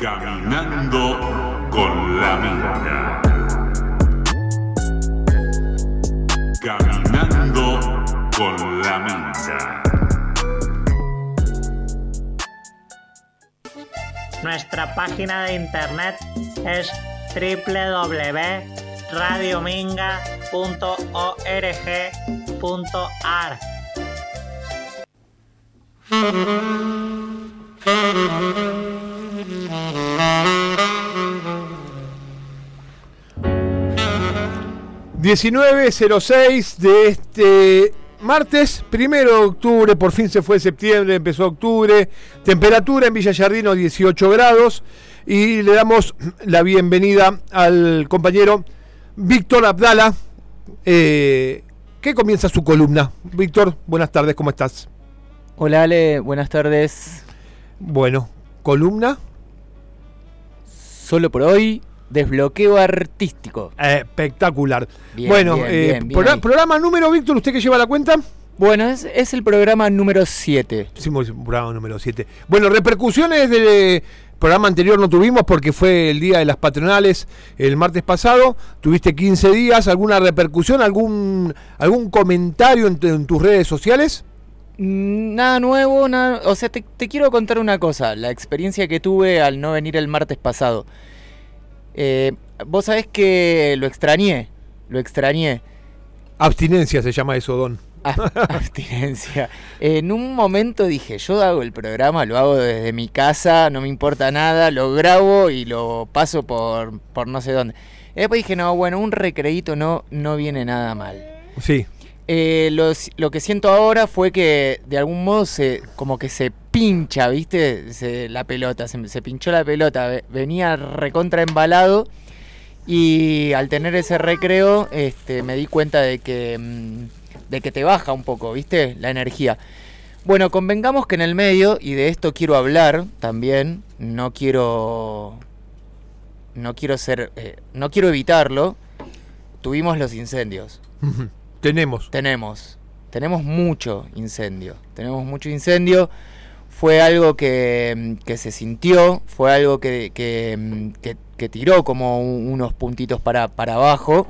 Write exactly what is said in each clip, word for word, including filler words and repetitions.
Caminando con la Minga. Caminando con la Minga. Nuestra página de internet es doble u doble u doble u punto radio minga punto org punto a r. diecinueve cero seis de este martes, primero de octubre, por fin se fue septiembre, empezó octubre, temperatura en Villa Giardino dieciocho grados, y le damos la bienvenida al compañero Víctor Abdala, eh, que comienza su columna. Víctor, buenas tardes, ¿cómo estás? Hola Ale, buenas tardes. Bueno, columna. Solo por hoy, desbloqueo artístico. Eh, espectacular. Bien, bueno, bien, eh, bien, bien pro- ahí. programa número, Víctor, ¿usted que lleva la cuenta? Bueno, es, es el programa número siete. Hicimos el programa número siete. Bueno, repercusiones del programa anterior no tuvimos porque fue el día de las patronales el martes pasado. Tuviste quince días. ¿Alguna repercusión, algún algún comentario en, en tus redes sociales? Nada nuevo, nada. O sea, te, te quiero contar una cosa. La experiencia que tuve al no venir el martes pasado. Eh, vos sabés que lo extrañé. Lo extrañé. Abstinencia se llama eso, Don. Abstinencia. En un momento dije, yo hago el programa, lo hago desde mi casa, no me importa nada, lo grabo y lo paso por, por no sé dónde. Y después dije, no, bueno, un recreíto no, no viene nada mal. Sí. Eh, lo, lo que siento ahora fue que de algún modo se como que se pincha, ¿viste? Se, la pelota, se, se pinchó la pelota, venía recontra embalado y al tener ese recreo este, me di cuenta de que... Mmm, de que te baja un poco, ¿viste? La energía. Bueno, convengamos que en el medio, y de esto quiero hablar también, no quiero... No quiero ser... Eh, no quiero evitarlo. Tuvimos los incendios. Tenemos. Tenemos. Tenemos mucho incendio. Tenemos mucho incendio. Fue algo que, que se sintió, fue algo que, que, que, que tiró como unos puntitos para, para abajo.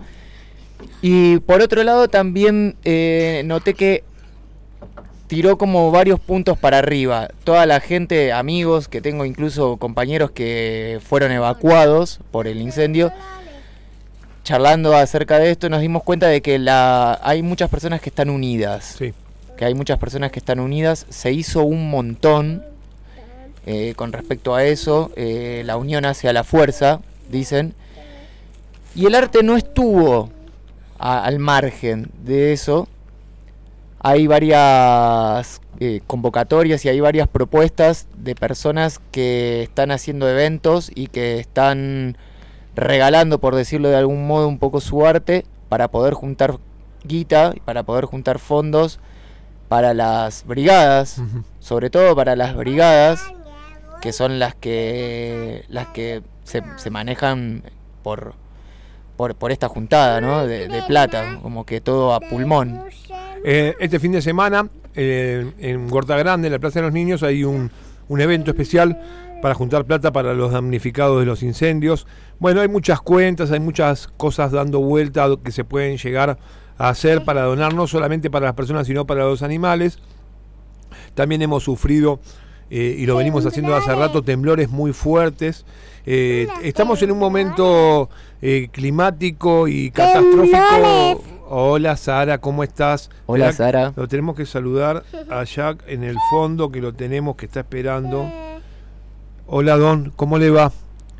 Y por otro lado también eh, noté que tiró como varios puntos para arriba. Toda la gente, amigos, que tengo incluso compañeros que fueron evacuados por el incendio, charlando acerca de esto nos dimos cuenta de que la hay muchas personas que están unidas. Sí. Que hay muchas personas que están unidas. Se hizo un montón eh, con respecto a eso. Eh, la unión hacia la fuerza, dicen. Y el arte no estuvo A, al margen de eso. Hay varias eh, convocatorias y hay varias propuestas de personas que están haciendo eventos y que están regalando, por decirlo de algún modo, un poco su arte para poder juntar guita, para poder juntar fondos para las brigadas, uh-huh. Sobre todo para las brigadas, que son las que las que se, se manejan por Por, por esta juntada, ¿no? De, de plata, como que todo a pulmón. Eh, este fin de semana, eh, en Huerta Grande, en la Plaza de los Niños, hay un, un evento especial para juntar plata para los damnificados de los incendios. Bueno, hay muchas cuentas, hay muchas cosas dando vuelta que se pueden llegar a hacer para donar, no solamente para las personas, sino para los animales. También hemos sufrido, eh, y lo venimos haciendo hace rato, temblores muy fuertes. Eh, estamos en un momento eh, climático y catastrófico. Hola Sara, ¿cómo estás? Hola Mirá, Sara. lo tenemos que saludar a Jack en el fondo, que lo tenemos, que está esperando. Hola Don, ¿cómo le va?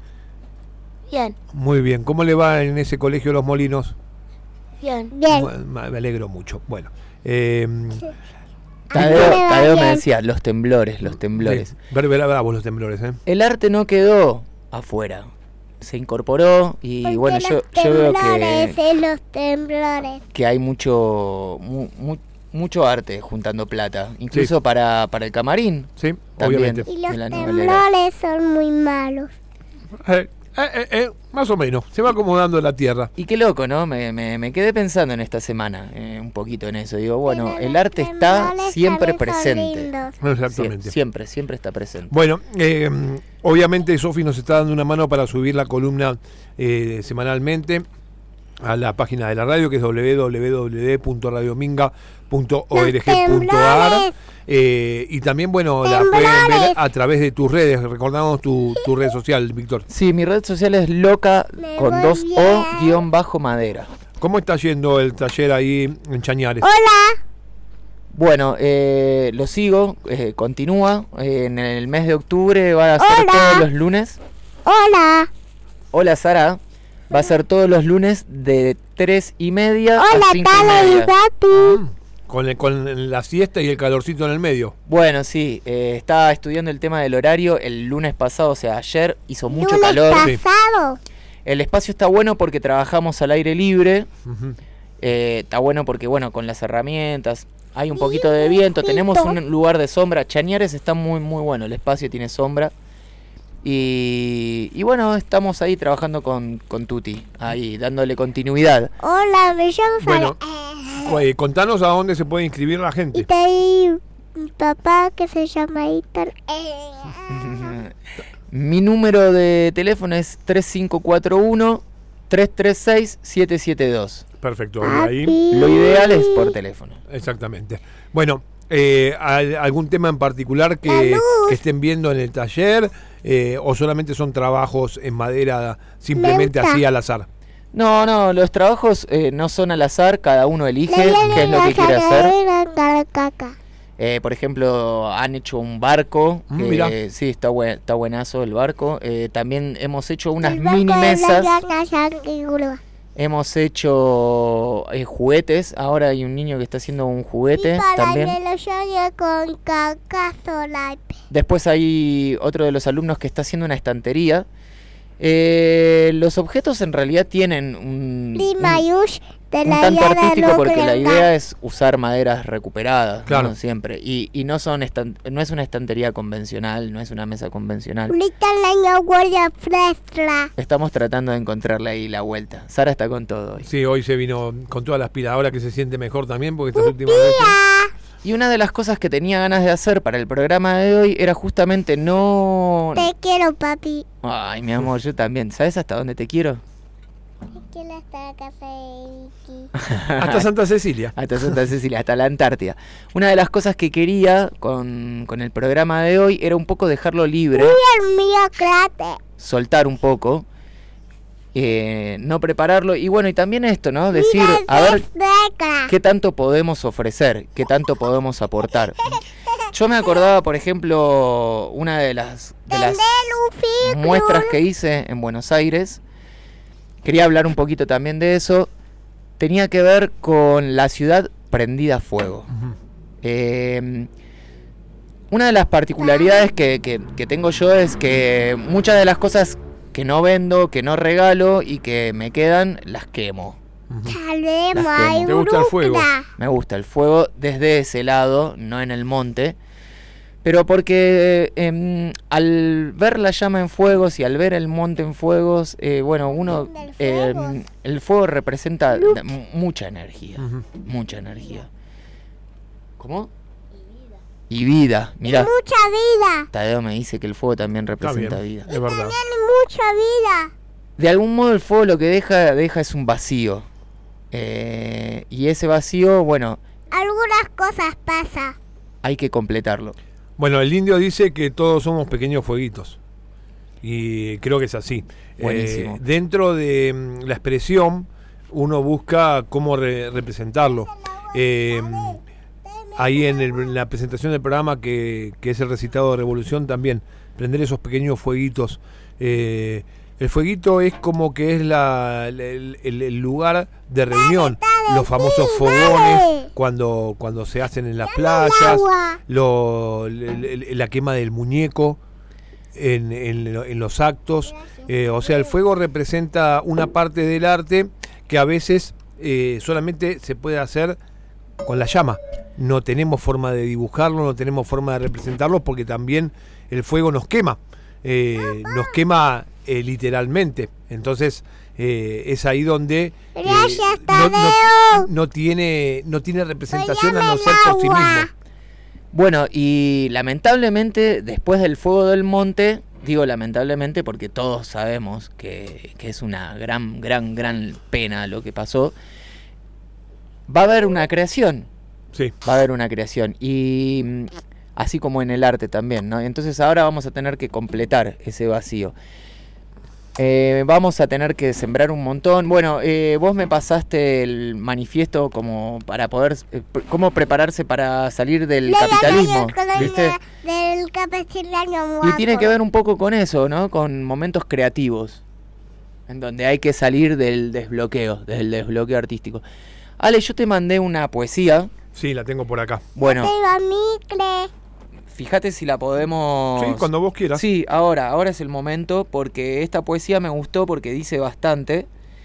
Bien. Muy bien, ¿cómo le va en ese colegio Los Molinos? Bien. Bien. Me alegro mucho. Bueno, eh, Tadeo, Tadeo me decía, los temblores, los temblores. Sí, ver, ver, bravos los temblores, ¿eh? El arte no quedó afuera, se incorporó y Porque bueno, yo, los yo veo que, temblores, eh, los temblores. que hay mucho mu, mu, mucho arte juntando plata, incluso Sí. para, para el camarín. Sí, también, obviamente. Y los de la novelera. temblores son muy malos. Eh, Eh, eh, eh, más o menos, se va acomodando la tierra. Y qué loco, ¿no? Me, me, me quedé pensando en esta semana, eh, un poquito en eso. Digo, bueno, el arte está siempre presente. Exactamente. Sie- siempre, siempre está presente. Bueno, eh, obviamente Sofi nos está dando una mano para subir la columna eh, semanalmente a la página de la radio, que es doble u doble u doble u punto radio minga punto org punto a r. Eh, y también, bueno, la pueden ver a través de tus redes. Recordamos tu, tu red social, Víctor. Sí, mi red social es loca con dos o guión bajo madera. ¿Cómo está yendo el taller ahí en Chañares? Hola. Bueno, eh, lo sigo, eh, continúa. Eh, en el mes de octubre va a ser Hola. todos los lunes. Hola. Hola, Sara. Va a ser todos los lunes de tres y media Hola, a cinco y Tala y media. Papi. Con, el- con la siesta y el calorcito en el medio. Bueno, sí, eh, estaba estudiando el tema del horario. El lunes pasado, o sea, ayer, hizo mucho Lunes calor. Sí. pasado. El espacio está bueno porque trabajamos al aire libre. Ujú. Eh, está bueno porque, bueno, con las herramientas hay un poquito de viento. Tenemos un lugar de sombra. Chañares está muy, muy bueno. El espacio tiene sombra. Y, y bueno, estamos ahí trabajando con, con Tuti, ahí dándole continuidad. Hola, me llamo Bueno, Sara. eh, contanos a dónde se puede inscribir la Y gente. tengo mi papá que se llama Héctor. Mi número de teléfono es tres cinco cuatro uno, tres tres seis, siete siete dos. Perfecto, ahí. Lo ideal es por teléfono. Exactamente. Bueno, eh, ¿al- ¿algún tema en particular La que, luz. que estén viendo en el taller? Eh, ¿O solamente son trabajos en madera simplemente Me gusta. así al azar? No, no, los trabajos eh, no son al azar, cada uno elige Le qué es lo que viene quiere la hacer. cadera caca. Eh, por ejemplo, han hecho un barco, Mm, que, mirá. sí, está, buen, está buenazo el barco. Eh, también hemos hecho unas El barco mini de la mesas, llana sangre. hemos hecho eh, juguetes. Ahora hay un niño que está haciendo un juguete Y para también. que lo llore con caca solar. Después hay otro de los alumnos que está haciendo una estantería. Eh, los objetos en realidad tienen un, un, Limayush de un la tanto llana artístico porque la Locrenga. idea es usar maderas recuperadas, Claro. ¿no? Siempre. Y, y no son estan- no es una estantería convencional, no es una mesa convencional. Ahorita la huele fresca. Estamos tratando de encontrarle ahí la vuelta. Sara está con todo hoy. Sí, hoy se vino con todas las pilas. Ahora que se siente mejor también, porque estas últimas veces. Y una de las cosas que tenía ganas de hacer para el programa de hoy era justamente no... Te quiero, papi. Ay, mi amor, yo también. ¿Sabes hasta dónde te quiero? Te quiero hasta la casa de Vicky. Hasta Santa Cecilia. Hasta Santa Cecilia, hasta la Antártida. Una de las cosas que quería con, con el programa de hoy era un poco dejarlo libre, El mío crate. soltar un poco, eh, no prepararlo. Y bueno, y también esto, ¿no? Decir, a ver qué tanto podemos ofrecer, qué tanto podemos aportar. Yo me acordaba, por ejemplo, una de las, de las muestras que hice en Buenos Aires. Quería hablar un poquito también de eso. Tenía que ver con la ciudad prendida a fuego. Ujú. Eh, una de las particularidades que, que- que tengo yo es que muchas de las cosas que no vendo, que no regalo y que me quedan, las quemo. Ujú. Salemos, Las quemo. hay ¿Te gusta el fuego? brújula. Me gusta el fuego desde ese lado, no en el monte. Pero porque em, al ver la llama en fuegos y al ver el monte en fuegos, eh, bueno, uno... Del em, fuego. el fuego representa da- mu- mucha energía. Ujú. Mucha energía. ¿Cómo? Y vida. Mira, Mucha vida. Tadeo me dice que el fuego también Está representa bien, vida. es verdad. Tiene mucha vida. De algún modo el fuego lo que deja, deja es un vacío. Eh, y ese vacío, bueno, Algunas cosas pasan. hay que completarlo. Bueno, el indio dice que todos somos pequeños fueguitos. Y creo que es así. Buenísimo. Eh, dentro de mm, la expresión, uno busca cómo re- representarlo. Eh, ahí en, el- en la presentación del programa, que, que es el recitado de Revolución, también prender esos pequeños fueguitos. Eh, el fueguito es como que es la, el, el- el lugar de reunión. Los famosos fogones cuando, cuando se hacen en las playas. agua. Lo, le- le- la quema del muñeco en, en lo- en los actos. Eh, o sea, el fuego representa una parte del arte que a veces eh, solamente se puede hacer con la llama. No tenemos forma de dibujarlo, no tenemos forma de representarlo, porque también el fuego nos quema. Eh, nos quema eh, literalmente. Entonces eh, es ahí donde eh, Gracias, no, no, Tadeo. no tiene no tiene representación a Llame no el ser por sí agua. mismo. Bueno, y lamentablemente, después del fuego del monte, digo lamentablemente porque todos sabemos que, que es una gran, gran, gran pena lo que pasó, va a haber una creación. Sí. Va a haber una creación. Y mm, así como en el arte también, ¿no? Entonces ahora vamos a tener que completar ese vacío. Eh, vamos a tener que sembrar un montón. Bueno, eh, vos me pasaste el manifiesto como para poder, eh, pr- cómo prepararse para salir del Le capitalismo, gané el ¿viste? Del capitalismo. Y tiene que ver un poco con eso, ¿no? Con momentos creativos, en donde hay que salir del desbloqueo, del desbloqueo artístico. Ale, yo te mandé una poesía. Sí, la tengo por acá. Bueno, Tengo a Micle. fíjate si la podemos... Sí, cuando vos quieras. Sí, ahora, ahora es el momento, porque esta poesía me gustó porque dice bastante,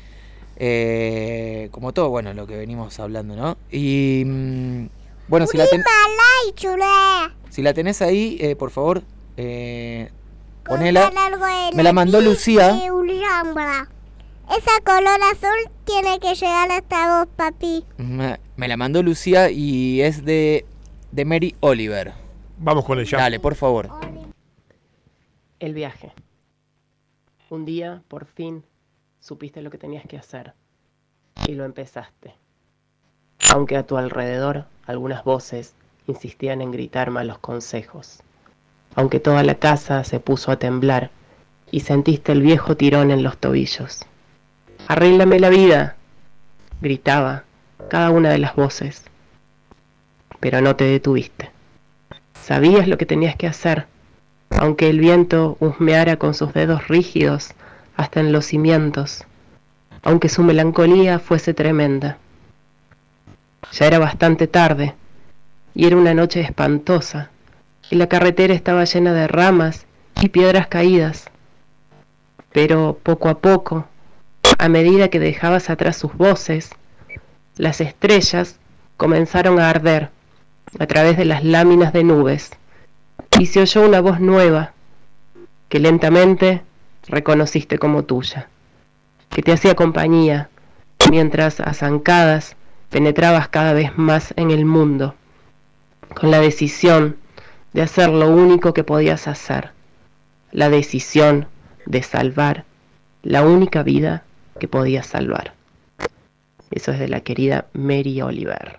eh, como todo, bueno, lo que venimos hablando, ¿no? Y, mm, bueno, si la, ten- Malay, chulé. si la tenés ahí, eh, por favor, eh, ponela. Con algo de Me la mandó Leti Lucía. y Ulrambra. Esa color azul tiene que llegar hasta vos, papi. Me, me la mandó Lucía y es de, de Mary Oliver. Vamos con ella. Dale, por favor. El viaje. Un día, por fin, supiste lo que tenías que hacer. Y lo empezaste. Aunque a tu alrededor algunas voces insistían en gritar malos consejos. Aunque toda la casa se puso a temblar y sentiste el viejo tirón en los tobillos. ¡Arréglame la vida!, gritaba cada una de las voces. Pero no te detuviste. Sabías lo que tenías que hacer, aunque el viento husmeara con sus dedos rígidos hasta en los cimientos, aunque su melancolía fuese tremenda. Ya era bastante tarde, y era una noche espantosa, y la carretera estaba llena de ramas y piedras caídas. Pero poco a poco, a medida que dejabas atrás sus voces, las estrellas comenzaron a arder a través de las láminas de nubes, y se oyó una voz nueva, que lentamente reconociste como tuya, que te hacía compañía, mientras a zancadas penetrabas cada vez más en el mundo, con la decisión de hacer lo único que podías hacer, la decisión de salvar la única vida que podías salvar. Eso es de la querida Mary Oliver.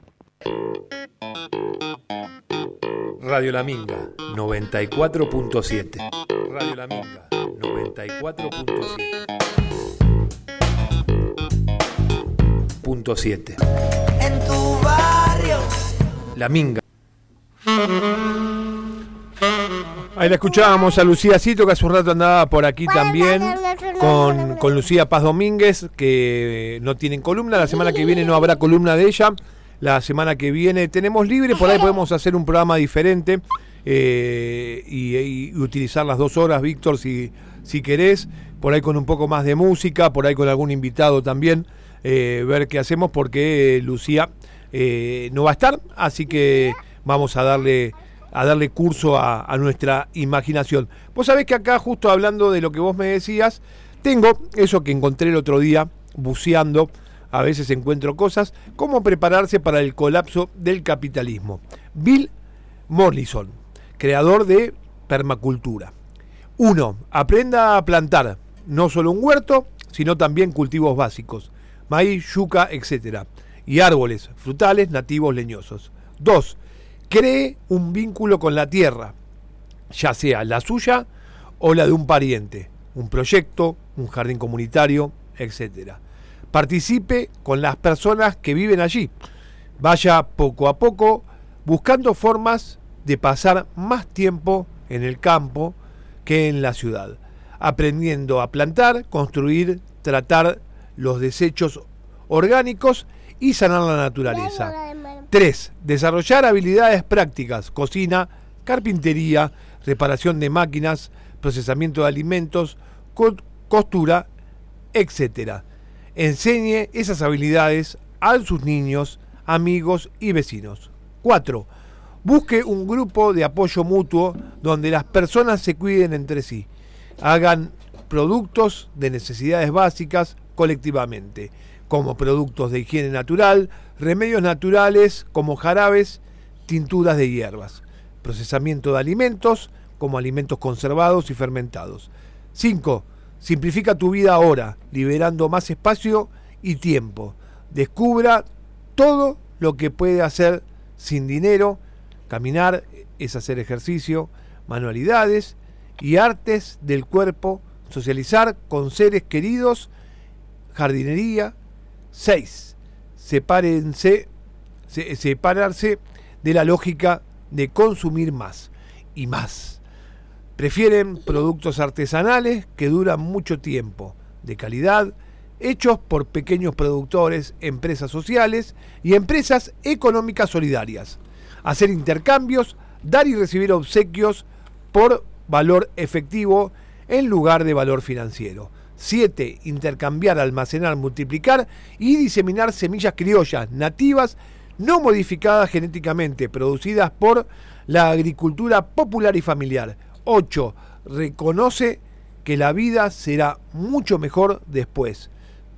Radio La Minga, noventa y cuatro punto siete. Radio La Minga, noventa y cuatro punto siete. Punto siete. En tu barrio. La Minga. Ahí la escuchábamos a Lucía Cito, que hace un rato andaba por aquí también, con, con Lucía Paz Domínguez, que no tienen columna. La semana que viene no habrá columna de ella. La semana que viene tenemos libre, por ahí podemos hacer un programa diferente eh, y, y utilizar las dos horas, Víctor, si, si querés, por ahí con un poco más de música, por ahí con algún invitado también, eh, ver qué hacemos, porque Lucía eh, no va a estar, así que vamos a darle, a darle curso a, a nuestra imaginación. Vos sabés que acá, justo hablando de lo que vos me decías, tengo eso que encontré el otro día, buceando. A veces encuentro cosas. ¿Cómo prepararse para el colapso del capitalismo? Bill Mollison, creador de permacultura. Uno, aprenda a plantar no solo un huerto, sino también cultivos básicos, maíz, yuca, etcétera, y árboles frutales nativos leñosos. Dos, cree un vínculo con la tierra, ya sea la suya o la de un pariente, un proyecto, un jardín comunitario, etcétera. Participe con las personas que viven allí. Vaya poco a poco buscando formas de pasar más tiempo en el campo que en la ciudad, aprendiendo a plantar, construir, tratar los desechos orgánicos y sanar la naturaleza. Tres, desarrollar habilidades prácticas, cocina, carpintería, reparación de máquinas, procesamiento de alimentos, costura, etcétera. Enseñe esas habilidades a sus niños, amigos y vecinos. Cuatro, busque un grupo de apoyo mutuo donde las personas se cuiden entre sí, hagan productos de necesidades básicas colectivamente, como productos de higiene natural, remedios naturales como jarabes, tinturas de hierbas, procesamiento de alimentos como alimentos conservados y fermentados. cinco. Simplifica tu vida ahora, liberando más espacio y tiempo. Descubra todo lo que puede hacer sin dinero. Caminar es hacer ejercicio, manualidades y artes del cuerpo, socializar con seres queridos, jardinería. seis. Sepárense, se, separarse de la lógica de consumir más y más. Prefieren productos artesanales que duran mucho tiempo, de calidad, hechos por pequeños productores, empresas sociales y empresas económicas solidarias. Hacer intercambios, dar y recibir obsequios por valor efectivo en lugar de valor financiero. siete. Intercambiar, almacenar, multiplicar y diseminar semillas criollas, nativas, no modificadas genéticamente, producidas por la agricultura popular y familiar. ocho. Reconoce que la vida será mucho mejor después.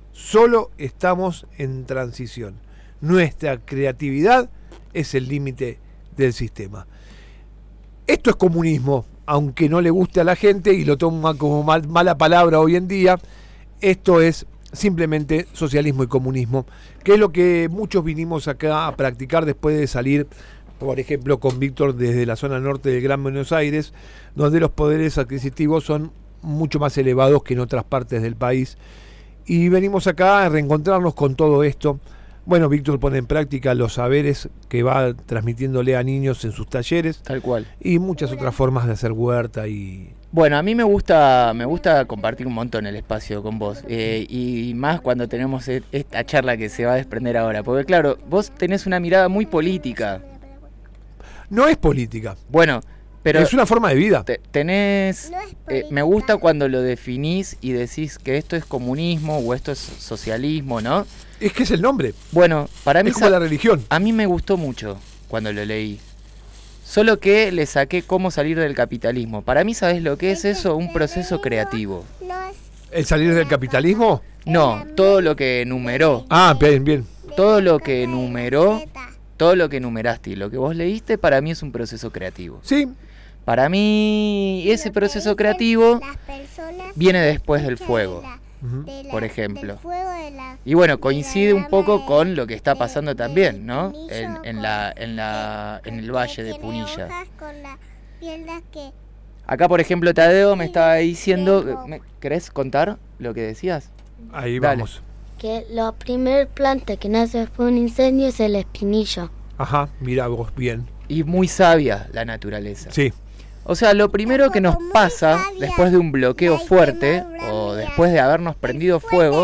Solo estamos en transición. Nuestra creatividad es el límite del sistema. Esto es comunismo, aunque no le guste a la gente y lo toma como mal, mala palabra hoy en día. Esto es simplemente socialismo y comunismo, que es lo que muchos vinimos acá a practicar después de salir, por ejemplo, con Víctor desde la zona norte del Gran Buenos Aires, donde los poderes adquisitivos son mucho más elevados que en otras partes del país. Y venimos acá a reencontrarnos con todo esto. Bueno, Víctor pone en práctica los saberes que va transmitiéndole a niños en sus talleres. Tal cual. Y muchas otras formas de hacer huerta y... Bueno, a mí me gusta me gusta compartir un montón el espacio con vos, eh, y más cuando tenemos esta charla que se va a desprender ahora, porque claro, vos tenés una mirada muy política. No es política. Bueno, pero... Es una forma de vida. Te, tenés... Eh, me gusta cuando lo definís y decís que esto es comunismo o esto es socialismo, ¿no? Es que es el nombre. Bueno, para mí... Es como la religión. A mí me gustó mucho cuando lo leí. Solo que le saqué cómo salir del capitalismo. Para mí, ¿sabés lo que es eso? Un proceso creativo. ¿El salir del capitalismo? No, todo lo que enumeró. Ah, bien, bien. Todo lo que enumeró, todo lo que enumeraste y lo que vos leíste, para mí es un proceso creativo. Sí. Para mí, ese proceso creativo viene después del fuego, por ejemplo. Y bueno, coincide un poco con lo que está pasando también, ¿no? En, en, la, en, la, en el valle de Punilla. Acá, por ejemplo, Tadeo me estaba diciendo... ¿me ¿Querés contar lo que decías? Ahí Dale. vamos. Que la primer planta que nace después de un incendio es el espinillo. Ajá, mira vos, bien. Y muy sabia la naturaleza. Sí. O sea, lo primero que nos pasa después de un bloqueo fuerte o después de habernos prendido fuego,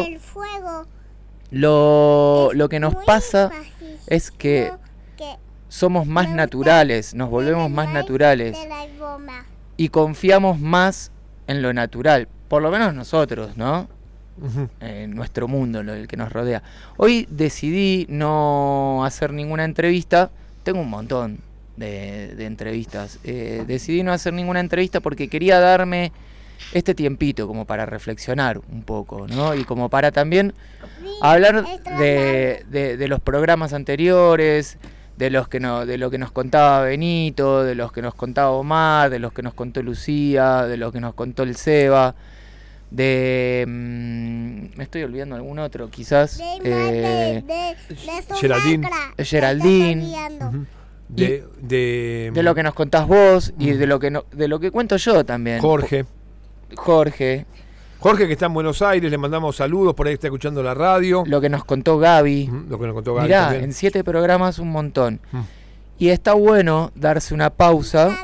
lo, lo que nos pasa es que somos más naturales, nos volvemos más naturales y confiamos más en lo natural, por lo menos nosotros, ¿no? Uh-huh. En nuestro mundo, en el que nos rodea. Hoy decidí no hacer ninguna entrevista, tengo un montón de, de entrevistas, eh, decidí no hacer ninguna entrevista porque quería darme este tiempito como para reflexionar un poco, ¿no? Y como para también hablar de, de, de los programas anteriores, de los que no, de lo que nos contaba Benito, de los que nos contaba Omar, de los que nos contó Lucía, de los que nos contó el Seba, de mmm, me estoy olvidando algún otro quizás, de, eh, de, de, de Geraldine, Geraldine, uh-huh. de, de, de lo que nos contás vos uh-huh. y de lo que no, de lo que cuento yo también. Jorge. Jorge. Jorge, que está en Buenos Aires, le mandamos saludos, por ahí está escuchando la radio. Lo que nos contó Gaby. Uh-huh. Lo que nos contó Gaby. Mirá, también. en siete programas un montón. Uh-huh. Y está bueno darse una pausa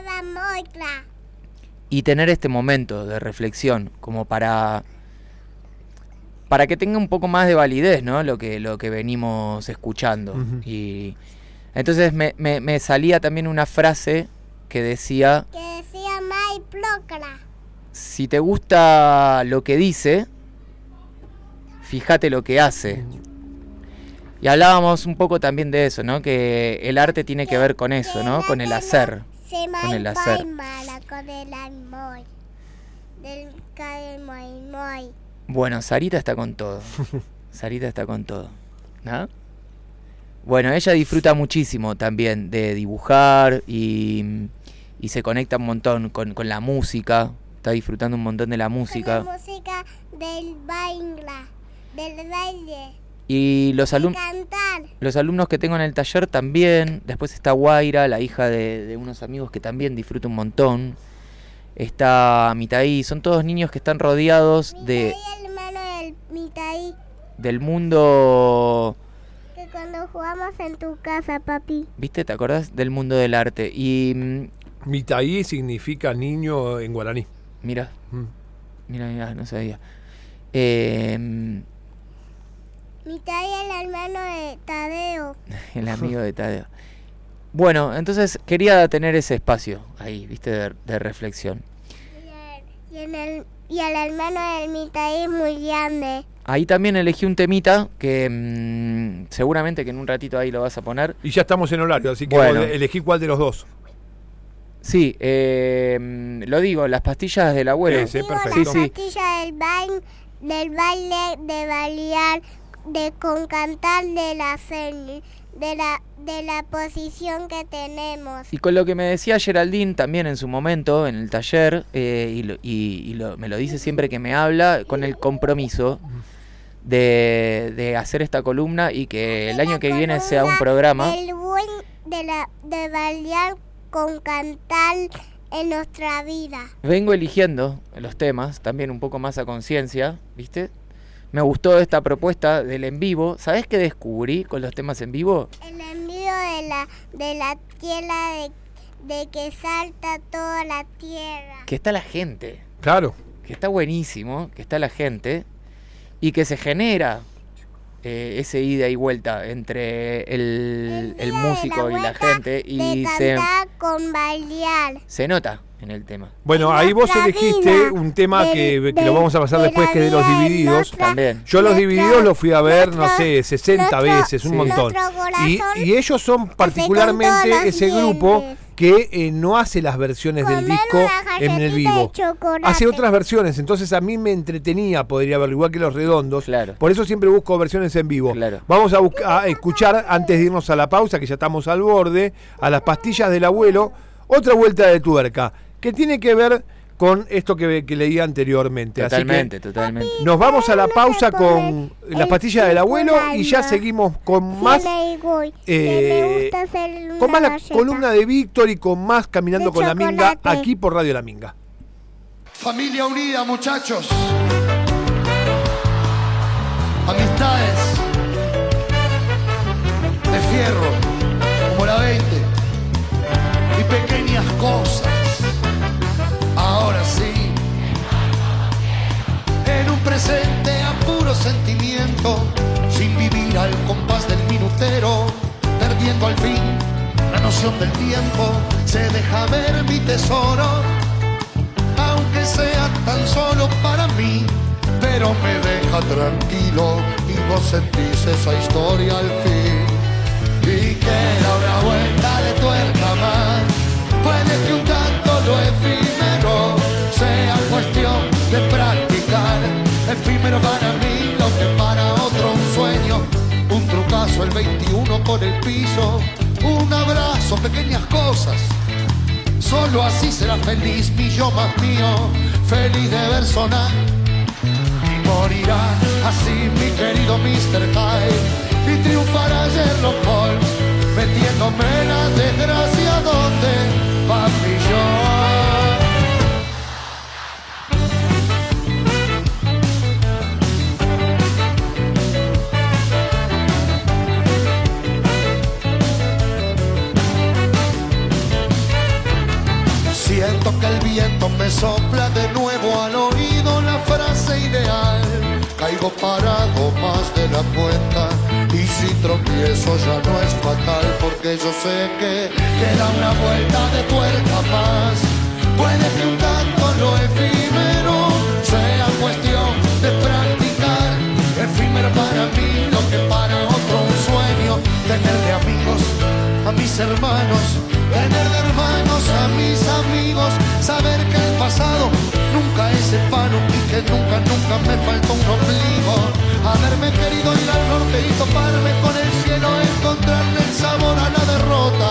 y tener este momento de reflexión, como para para que tenga un poco más de validez, ¿no? Lo que lo que venimos escuchando. Uh-huh. Y entonces me, me, me salía también una frase que decía que decía May Plocra. Si te gusta lo que dice, fíjate lo que hace. Y hablábamos un poco también de eso, ¿no? Que el arte tiene que ver con eso, ¿no? Con el hacer. Con el hacer. del Kai Moi Moi. Bueno, Sarita está con todo. Sarita está con todo. ¿No? Bueno, ella disfruta muchísimo también de dibujar y, y se conecta un montón con, con la música. Está disfrutando un montón de la música. La música del baile, del baile. Y los, alum- cantar. los alumnos que tengo en el taller también. Después está Guaira, la hija de, de unos amigos que también disfruta un montón. Está Mitaí. Son todos niños que están rodeados Mitaí, de el hermano del Mitaí. del mundo. Que cuando jugamos en tu casa, papi. ¿Viste? ¿Te acordás? Del mundo del arte. Y Mitaí significa niño en guaraní. mira, Mm. mira, mira, no sabía. Eh, Mitaí, el hermano de Tadeo. el amigo de Tadeo. Bueno, entonces quería tener ese espacio ahí, ¿viste? De, de reflexión. Y el, y, en el, y el hermano del Mitaí es muy grande. Ahí también elegí un temita que mmm, seguramente que en un ratito ahí lo vas a poner. Y ya estamos en horario, así que Bueno. elegí cuál de los dos. Sí, eh, lo digo, las pastillas del abuelo. Sí, sí, Digo, perfecto. la Sí, sí. pastilla del baile, del baile, de bailar, de con cantar, de la seña, de la, de la posición que tenemos. Y con lo que me decía Geraldine también en su momento, en el taller, eh, y, lo, y, y lo, me lo dice siempre que me habla, con el compromiso de, de hacer esta columna y que el De año la que viene sea un columna programa. del buen, de, la, de bailar con cantar en nuestra vida. Vengo eligiendo los temas, también un poco más a conciencia, ¿viste? Me gustó esta propuesta del en vivo. ¿Sabés qué descubrí con los temas en vivo? El envío de la, de la tierra de, de que salta toda la tierra. Que está la gente, Claro. que está buenísimo, que está la gente y que se genera eh, ese ida y vuelta entre el, el día de músico y la vuelta gente y de se, cantar con bailar. se nota en el tema. Bueno, En ahí vos nuestra elegiste vida, un tema del- que, que del- lo vamos a pasar de después, la que es de los vida de divididos. nuestra- También. Yo los nuestro- divididos los fui a ver, no nuestro- sé, sesenta nuestro- veces, un Sí. montón. nuestro Y, corazón y ellos son todos particularmente los ese grupo dientes. que eh, no hace las versiones del Comer disco una en el galletita vivo. de chocolate. Hace otras versiones, entonces a mí me entretenía, podría verlo, igual que los redondos. Claro. Por eso siempre busco versiones en vivo. Claro. Vamos a, buscar, a escuchar, antes de irnos a la pausa, que ya estamos al borde, a las pastillas del abuelo, otra vuelta de tuerca, que tiene que ver con esto que, que leía anteriormente. Totalmente, Así totalmente. que nos vamos a la No pausa me con pones las el pastillas del abuelo y ya circulando. seguimos con más, Tiene igual, que eh, me gusta hacer una con más la galleta. columna de Víctor y con más Caminando De con la Minga, chocolate. aquí por Radio La Minga. Familia unida, muchachos. Amistades de fierro, como la veinte. Y pequeñas cosas. Ahora sí. En un presente a puro sentimiento, sin vivir al compás del minutero, perdiendo al fin la noción del tiempo, se deja ver mi tesoro. Aunque sea tan solo para mí, pero me deja tranquilo y vos sentís esa historia al fin. Y queda una vuelta de tuerca más, puede que un tanto lo efímero sea cuestión de practicar. Efímero para mí lo que para otro un sueño, un trucazo el veintiuno por el piso, un abrazo, pequeñas cosas. Solo así será feliz mi yo más mío, feliz de ver sonar. Y morirá así mi querido mister Hyde, y triunfará Sherlock Holmes, metiéndome la desgracia donde papi yo. Siento que el viento me sopla de nuevo al oído la frase ideal. Caigo parado más de la cuenta y si tropiezo ya no es fatal, porque yo sé que queda una vuelta de tuerca más. Puede que un tanto lo efímero sea cuestión de practicar. Efímero para mí lo que para otro un sueño, tener de amigos a mis hermanos, tener de hermanos a mis amigos, saber que el pasado nunca es el y toparme con el cielo, encontrarle el sabor a la derrota.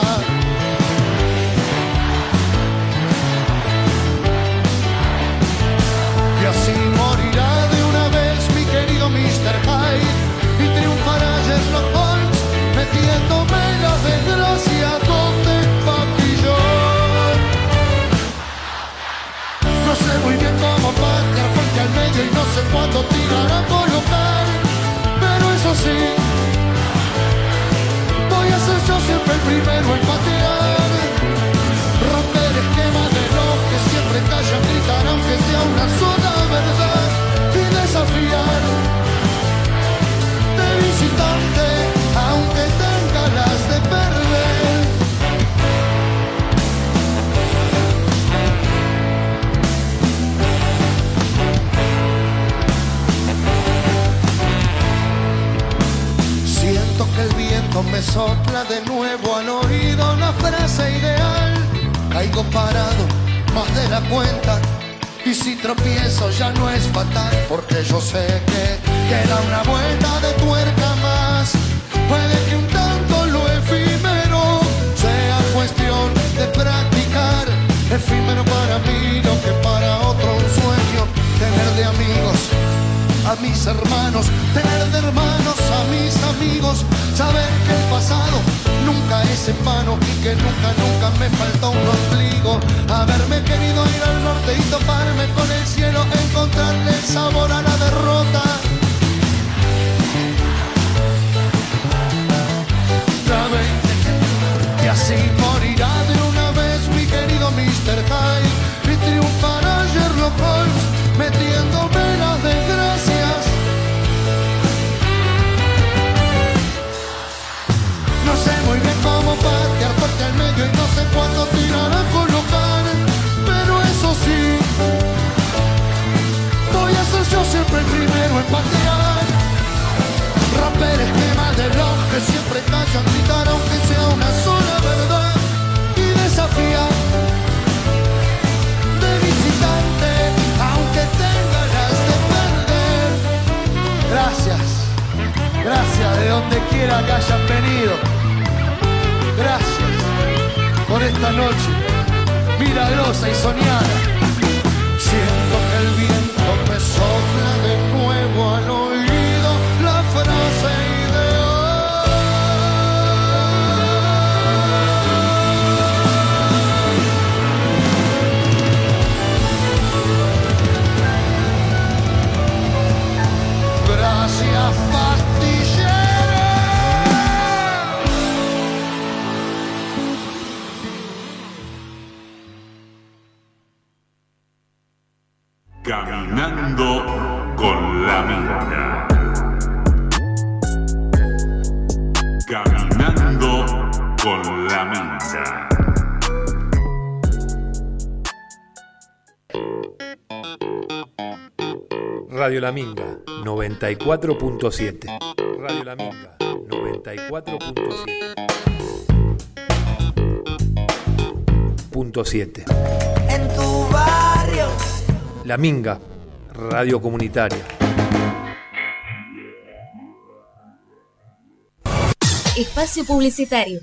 Y así morirá de una vez mi querido mister Hyde y triunfará Sherlock Holmes metiéndome la desgracia donde papillón. No sé muy bien cómo patear frente al medio y no sé cuándo tirar a colocar, pero eso sí, voy a ser yo siempre el primero en patear. Romper esquemas de los que siempre callan, gritar aunque sea una sola verdad y desafiar de visitante aunque tenga las de perder. Siento que el viento me sopla de nuevo al oído la frase ideal. Caigo parado más de la cuenta y si tropiezo ya no es fatal, porque yo sé que queda una vuelta de tuerca más. Puede que un tanto lo efímero sea cuestión de practicar. Efímero para mí lo que para otro un sueño. Tener de amigos a mis hermanos, tener de hermanos a mis amigos, saber que el pasado nunca es en vano y que nunca, nunca me falta un ombligo. Haberme querido ir al norte y toparme con el cielo, encontrarle el sabor a la derrota. Y así morirá de una vez mi querido mister Hyde y triunfará Sherlock Holmes metiéndome las desgracias. No sé muy bien cómo patear fuerte al medio y no sé cuándo tirar a colocar, pero eso sí, voy a ser yo siempre el primero en patear. Romper esquemas de los que siempre callan, gritar aunque sea una sola verdad y desafiar de visitante aunque tenga las de perder. Gracias, gracias de donde quiera que hayan venido. Gracias por esta noche milagrosa y soñada. Siento que el viento me sopla de nuevo al oído la frase ideal. Gracias, pastillero. Caminando con la Minga. Caminando con la Minga. Radio La Minga, noventa y cuatro punto siete. Radio La Minga, noventa y cuatro punto siete. Punto siete. En tu barrio. La Minga, radio comunitaria. Espacio publicitario.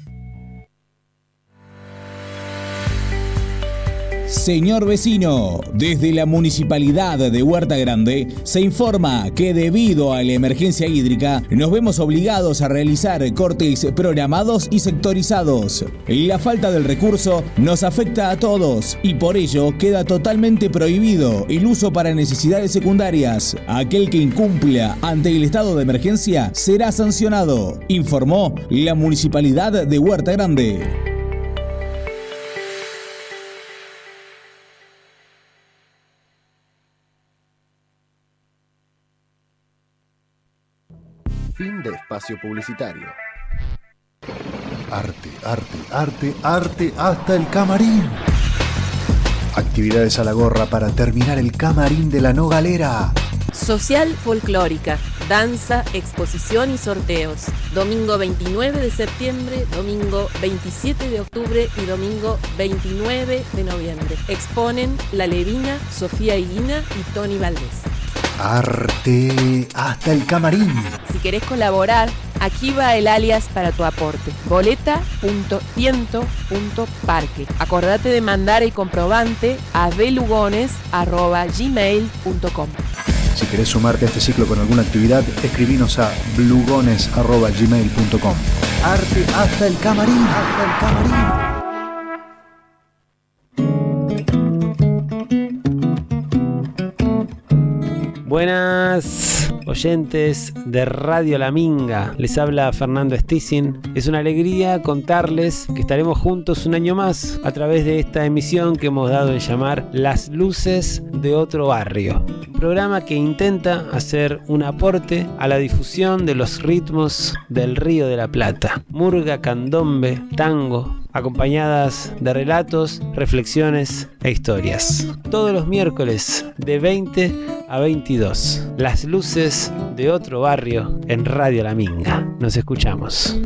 Señor vecino, desde la Municipalidad de Huerta Grande se informa que debido a la emergencia hídrica nos vemos obligados a realizar cortes programados y sectorizados. La falta del recurso nos afecta a todos y por ello queda totalmente prohibido el uso para necesidades secundarias. Aquel que incumpla ante el estado de emergencia será sancionado, informó la Municipalidad de Huerta Grande. Fin de espacio publicitario. Arte, arte, arte, arte hasta el camarín. Actividades a la gorra para terminar el camarín de la no galera. Social folclórica, danza, exposición y sorteos. Domingo veintinueve de septiembre, domingo veintisiete de octubre y domingo veintinueve de noviembre. Exponen La Levina, Sofía Higuina y Tony Valdés. Arte hasta el camarín. Si querés colaborar, Aquí va el alias para tu aporte. boleta punto tiento punto parque. Acordate de mandar el comprobante a belugones arroba gmail punto com. Si querés sumarte a este ciclo con alguna actividad, escribinos a blugones arroba gmail punto com. Arte hasta el camarín, hasta el camarín. Buenas oyentes de Radio La Minga, les habla Fernando Stissin. Es una alegría contarles que estaremos juntos un año más a través de esta emisión que hemos dado en llamar Las Luces de Otro Barrio. Un programa que intenta hacer un aporte a la difusión de los ritmos del Río de la Plata. Murga, candombe, tango, acompañadas de relatos, reflexiones e historias. Todos los miércoles de veinte a veintidós. Las Luces de Otro Barrio en Radio La Minga. Nos escuchamos.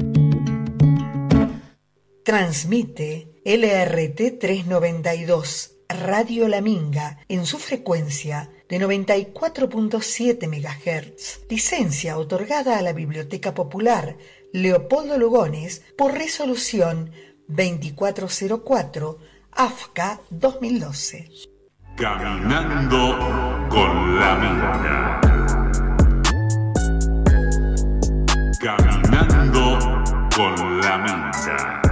Transmite L R T trescientos noventa y dos Radio La Minga en su frecuencia de noventa y cuatro punto siete megahertz. Licencia otorgada a la Biblioteca Popular Leopoldo Lugones por resolución veinticuatro cero cuatro A F C A dos mil doce. Caminando con la Minga. Caminando con la Minga.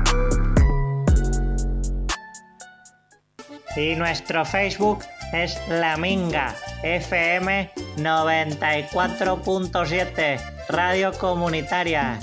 Y nuestro Facebook es La Minga F M noventa y cuatro punto siete, Radio Comunitaria.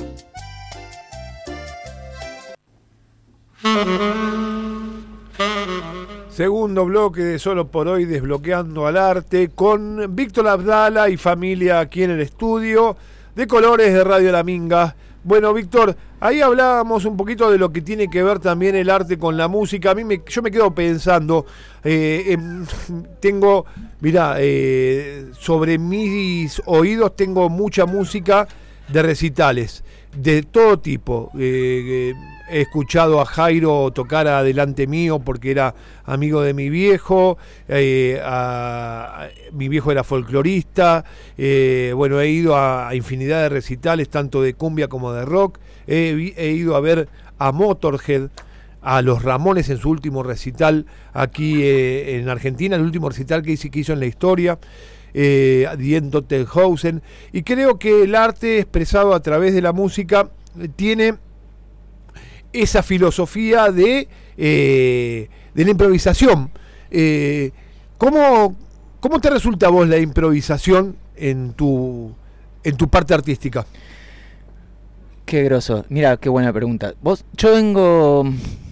Segundo bloque de Solo por Hoy, desbloqueando al arte, con Víctor Abdala y familia aquí en el estudio de Colores de Radio La Minga. Bueno, Víctor, ahí hablábamos un poquito de lo que tiene que ver también el arte con la música. A mí me, yo me quedo pensando, eh, eh, tengo, mirá, eh, sobre mis oídos tengo mucha música de recitales, de todo tipo. Eh, eh, He escuchado a Jairo tocar adelante mío porque era amigo de mi viejo, eh, a, a, mi viejo era folclorista, eh, bueno, he ido a, a infinidad de recitales, tanto de cumbia como de rock, he, he ido a ver a Motorhead, a los Ramones en su último recital aquí eh, en Argentina, el último recital que hizo, que hizo en la historia, eh, a Die Tottenhausen, y creo que el arte expresado a través de la música tiene esa filosofía de, eh, de la improvisación. Eh, ¿cómo, ¿Cómo te resulta a vos la improvisación en tu, en tu parte artística? Qué groso. Mira, qué buena pregunta. Vos, yo vengo...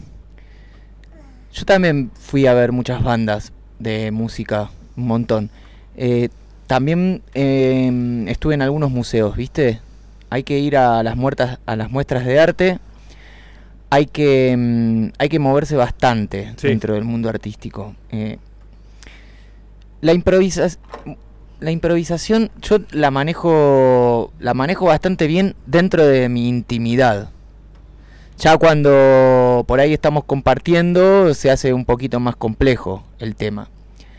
Yo también fui a ver muchas bandas de música, un montón. Eh, también eh, estuve en algunos museos, ¿viste? Hay que ir a las, muertas, a las muestras de arte. Hay que, um, hay que moverse bastante sí. dentro del mundo artístico. Eh, la, improvisa la improvisación yo la manejo, la manejo bastante bien dentro de mi intimidad. Ya cuando por ahí estamos compartiendo se hace un poquito más complejo el tema.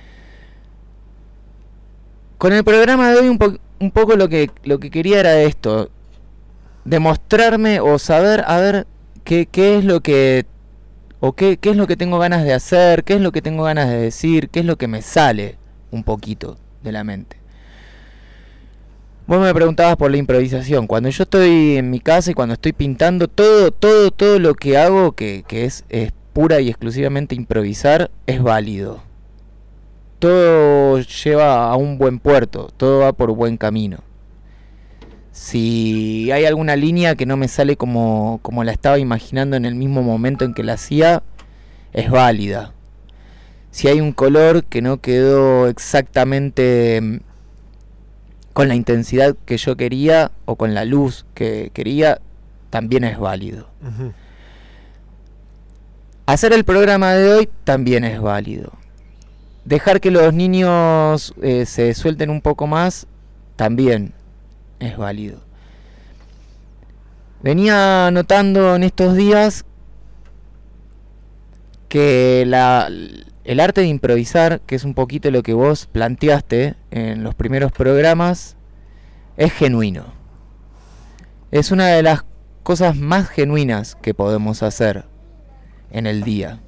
Con el programa de hoy un, po un poco lo que, lo que quería era esto. Demostrarme o saber, a ver... ¿Qué, qué es lo que o qué, qué es lo que tengo ganas de hacer? ¿Qué es lo que tengo ganas de decir? ¿Qué es lo que me sale un poquito de la mente? Vos me preguntabas por la improvisación. Cuando yo estoy en mi casa y cuando estoy pintando, todo, todo, todo lo que hago, que, que es, es pura y exclusivamente improvisar, es válido. Todo lleva a un buen puerto, todo va por buen camino. Si hay alguna línea que no me sale como, como la estaba imaginando en el mismo momento en que la hacía, es válida. Si hay un color que no quedó exactamente con la intensidad que yo quería o con la luz que quería, también es válido. Uh-huh. Hacer el programa de hoy también es válido. Dejar que los niños eh, se suelten un poco más, también es válido. Venía notando en estos días que la, el arte de improvisar, que es un poquito lo que vos planteaste en los primeros programas, es genuino. es una de las cosas más genuinas que podemos hacer en el día.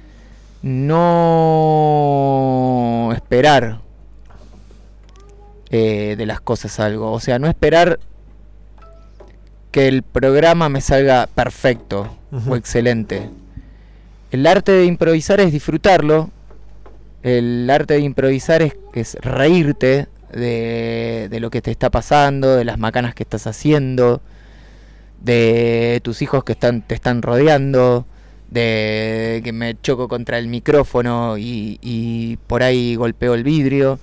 No esperar eh, de las cosas algo, o sea, no esperar que el programa me salga perfecto uh-huh. o excelente. El arte de improvisar es disfrutarlo. El arte de improvisar es, es reírte de, de lo que te está pasando, de las macanas que estás haciendo, de tus hijos que están, te están rodeando, de que me choco contra el micrófono y, y por ahí golpeo el vidrio.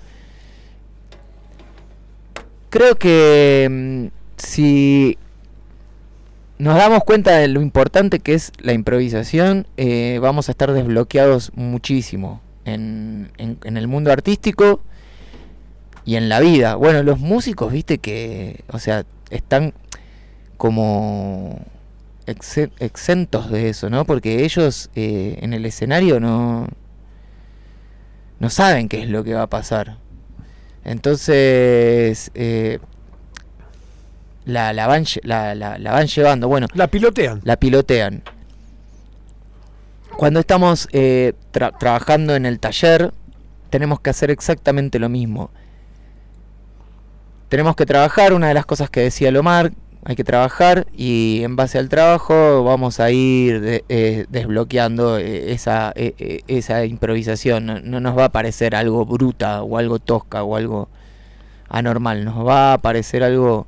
Creo que mmm, si nos damos cuenta de lo importante que es la improvisación, eh, vamos a estar desbloqueados muchísimo en, en, en el mundo artístico y en la vida. Bueno, los músicos, viste que, o sea, están como ex- exentos de eso, ¿no? Porque ellos eh, en el escenario no, no saben qué es lo que va a pasar. Entonces... Eh, La, la, van, la, la, la van llevando, bueno. La pilotean. La pilotean. Cuando estamos eh, tra- trabajando en el taller, tenemos que hacer exactamente lo mismo. Tenemos que trabajar, una de las cosas que decía Lomar, hay que trabajar y en base al trabajo vamos a ir de, eh, desbloqueando eh, esa, eh, esa improvisación. No, no nos va a parecer algo bruta o algo tosca o algo anormal, nos va a parecer algo...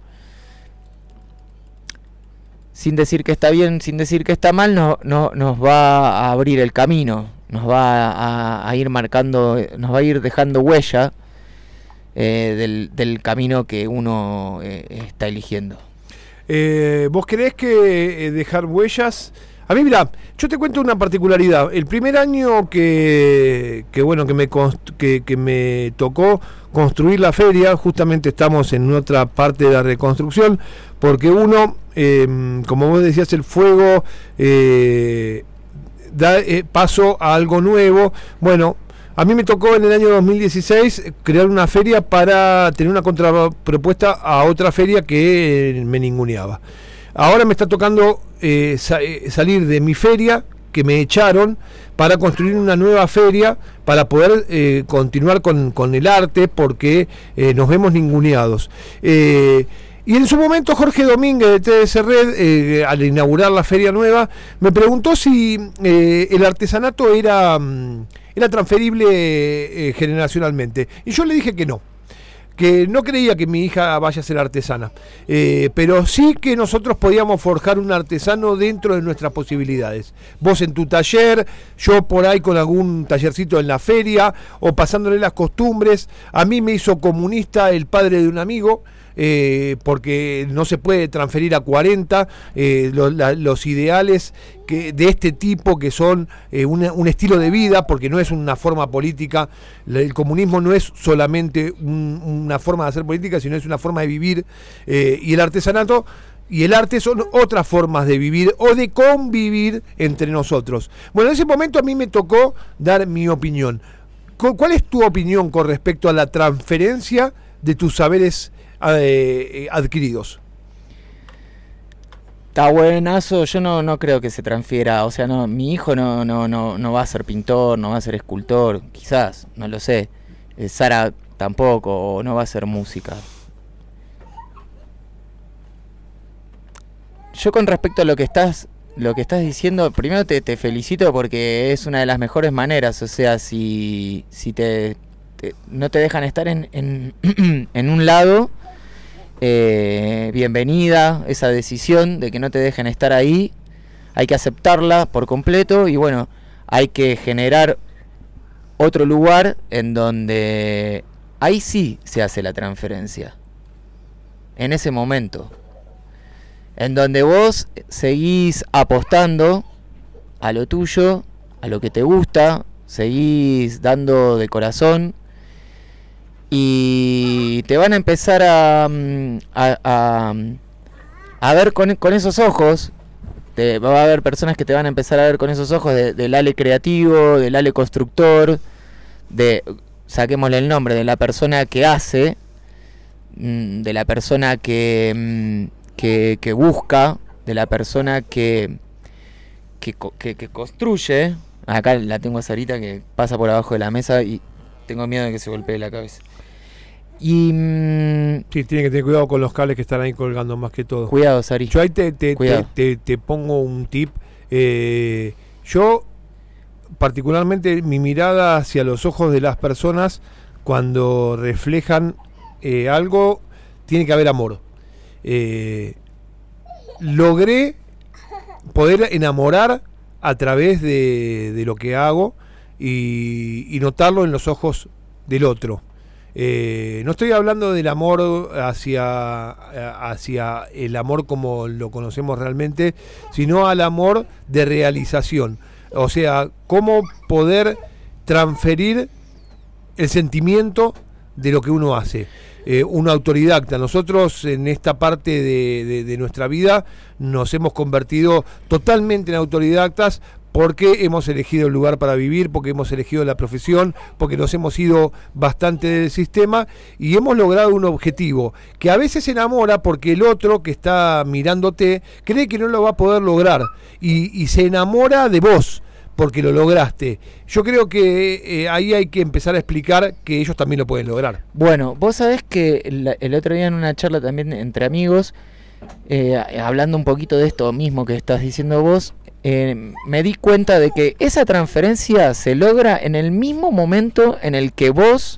sin decir que está bien, sin decir que está mal, no, no, nos va a abrir el camino, nos va a, a ir marcando, nos va a ir dejando huella eh, del, del camino que uno eh, está eligiendo. Eh, ¿Vos creés que eh, dejar huellas? A mí, mirá, yo te cuento una particularidad. El primer año que, que bueno, que me, const- que, que me tocó construir la feria, justamente estamos en otra parte de la reconstrucción, porque uno, eh, como vos decías, el fuego eh, da eh, paso a algo nuevo. Bueno, a mí me tocó en el año dos mil dieciséis crear una feria para tener una contrapropuesta a otra feria que eh, me ninguneaba. Ahora me está tocando eh, sa- salir de mi feria, que me echaron, para construir una nueva feria, para poder eh, continuar con, con el arte, porque eh, nos vemos ninguneados. Eh, y en su momento Jorge Domínguez de T D C Red, eh, al inaugurar la feria nueva, me preguntó si eh, el artesanato era, era transferible eh, generacionalmente. Y yo le dije que no. Que no creía que mi hija vaya a ser artesana, eh, pero sí que nosotros podíamos forjar un artesano dentro de nuestras posibilidades. Vos en tu taller, yo por ahí con algún tallercito en la feria, o pasándole las costumbres. A mí me hizo comunista el padre de un amigo, eh, porque no se puede transferir a cuarenta eh, lo, la, los ideales que, de este tipo, que son eh, una, un estilo de vida, porque no es una forma política. El comunismo no es solamente un, una forma de hacer política, sino es una forma de vivir, eh, y el artesanato y el arte son otras formas de vivir o de convivir entre nosotros. Bueno, en ese momento a mí me tocó dar mi opinión. ¿Cuál es tu opinión con respecto a la transferencia de tus saberes eh, adquiridos? Está buenazo, yo no, no creo que se transfiera, o sea, no, mi hijo no, no, no, no va a ser pintor, no va a ser escultor, quizás, no lo sé. Eh, Sara tampoco, o no va a ser música. Yo con respecto a lo que estás, lo que estás diciendo, primero te, te felicito porque es una de las mejores maneras, o sea, si, si te, te no te dejan estar en, en, en un lado, eh, bienvenida esa decisión de que no te dejen estar ahí, hay que aceptarla por completo y bueno, hay que generar otro lugar en donde ahí sí se hace la transferencia, en ese momento, en donde vos seguís apostando a lo tuyo, a lo que te gusta, seguís dando de corazón y te van a empezar a, a, a, a ver con, con esos ojos. Te, va a haber personas que te van a empezar a ver con esos ojos de, del ale creativo, del ale constructor, de, saquémosle el nombre, de la persona que hace, de la persona que, que, que busca, de la persona que, que, que, que construye. Acá la tengo a Sarita que pasa por abajo de la mesa y tengo miedo de que se golpee la cabeza. Y mmm, sí, tiene que tener cuidado con los cables que están ahí colgando más que todo. Cuidado, Sari. Yo ahí te, te, te, te, te pongo un tip. Eh, yo, particularmente, mi mirada hacia los ojos de las personas cuando reflejan eh, algo, tiene que haber amor. Eh, logré poder enamorar a través de, de lo que hago y, y notarlo en los ojos del otro. Eh, no estoy hablando del amor hacia, hacia el amor como lo conocemos realmente, sino al amor de realización. O sea, cómo poder transferir el sentimiento de lo que uno hace. Eh, un autodidacta. Nosotros en esta parte de, de, de nuestra vida nos hemos convertido totalmente en autodidactas porque hemos elegido el lugar para vivir, porque hemos elegido la profesión, porque nos hemos ido bastante del sistema y hemos logrado un objetivo que a veces enamora porque el otro que está mirándote cree que no lo va a poder lograr y, y se enamora de vos porque lo lograste. Yo creo que eh, ahí hay que empezar a explicar que ellos también lo pueden lograr. Bueno, vos sabés que el, el otro día en una charla también entre amigos, eh, hablando un poquito de esto mismo que estás diciendo vos, eh, me di cuenta de que esa transferencia se logra en el mismo momento en el que vos